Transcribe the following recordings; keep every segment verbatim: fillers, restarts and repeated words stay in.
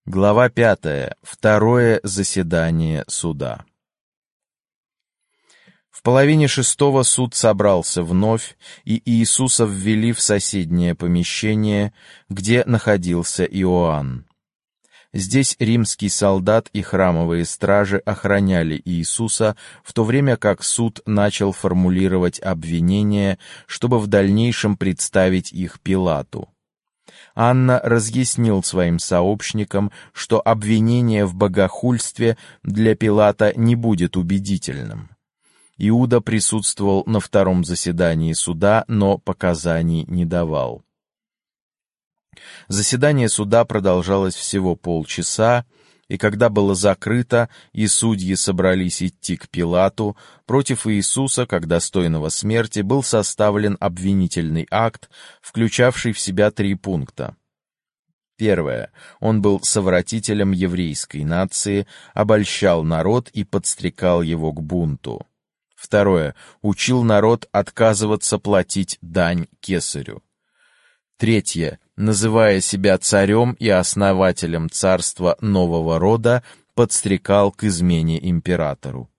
Глава пятая. Второе заседание суда. В половине шестого суд собрался вновь, и Иисуса ввели в соседнее помещение, где находился Иоанн. Здесь римский солдат и храмовые стражи охраняли Иисуса, в то время как суд начал формулировать обвинения, чтобы в дальнейшем представить их Пилату. Анна разъяснил своим сообщникам, что обвинение в богохульстве для Пилата не будет убедительным. Иуда присутствовал на втором заседании суда, но показаний не давал. Заседание суда продолжалось всего полчаса, и когда было закрыто, и судьи собрались идти к Пилату, против Иисуса, как достойного смерти, был составлен обвинительный акт, включавший в себя три пункта. Первое. Он был совратителем еврейской нации, обольщал народ и подстрекал его к бунту. Второе. Учил народ отказываться платить дань кесарю. Третье. Называя себя царем и основателем царства нового рода, подстрекал к измене императору.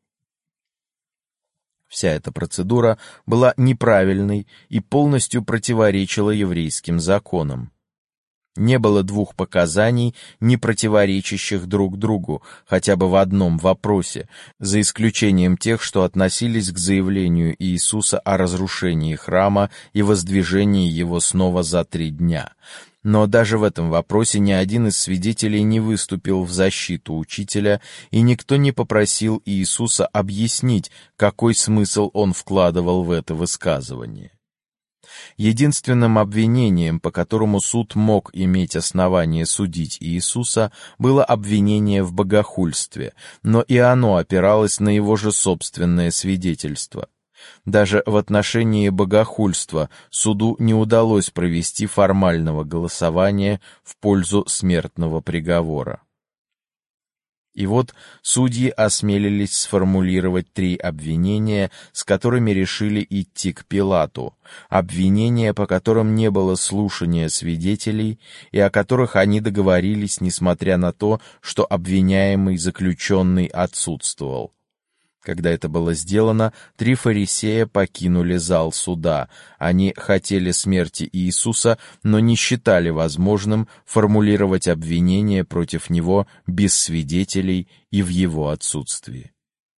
Вся эта процедура была неправильной и полностью противоречила еврейским законам. Не было двух показаний, не противоречащих друг другу, хотя бы в одном вопросе, за исключением тех, что относились к заявлению Иисуса о разрушении храма и воздвижении его снова за три дня. Но даже в этом вопросе ни один из свидетелей не выступил в защиту учителя, и никто не попросил Иисуса объяснить, какой смысл он вкладывал в это высказывание. Единственным обвинением, по которому суд мог иметь основание судить Иисуса, было обвинение в богохульстве, но и оно опиралось на его же собственное свидетельство. Даже в отношении богохульства суду не удалось провести формального голосования в пользу смертного приговора. И вот судьи осмелились сформулировать три обвинения, с которыми решили идти к Пилату, обвинения, по которым не было слушания свидетелей, и о которых они договорились, несмотря на то, что обвиняемый заключенный отсутствовал. Когда это было сделано, три фарисея покинули зал суда. Они хотели смерти Иисуса, но не считали возможным формулировать обвинение против него без свидетелей и в его отсутствии.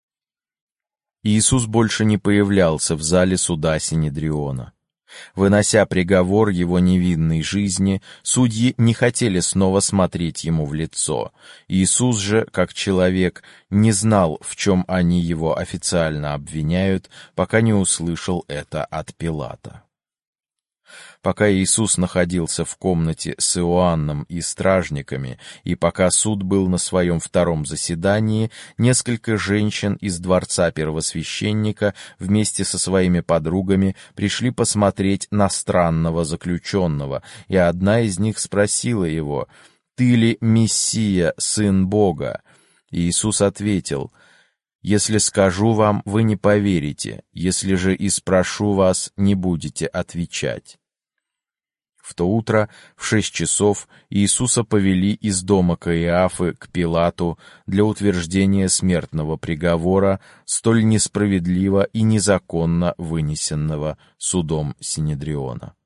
Иисус больше не появлялся в зале суда Синедриона. Вынося приговор его невинной жизни, судьи не хотели снова смотреть ему в лицо. Иисус же, как человек, не знал, в чем они его официально обвиняют, пока не услышал это от Пилата. Пока Иисус находился в комнате с Иоанном и стражниками, и пока суд был на своем втором заседании, несколько женщин из дворца первосвященника вместе со своими подругами пришли посмотреть на странного заключенного, и одна из них спросила его: «Ты ли Мессия, Сын Бога?» И Иисус ответил: «Если скажу вам, вы не поверите, если же и спрошу вас, не будете отвечать». В то утро, в шесть часов, Иисуса повели из дома Каиафы к Пилату для утверждения смертного приговора, столь несправедливо и незаконно вынесенного судом Синедриона.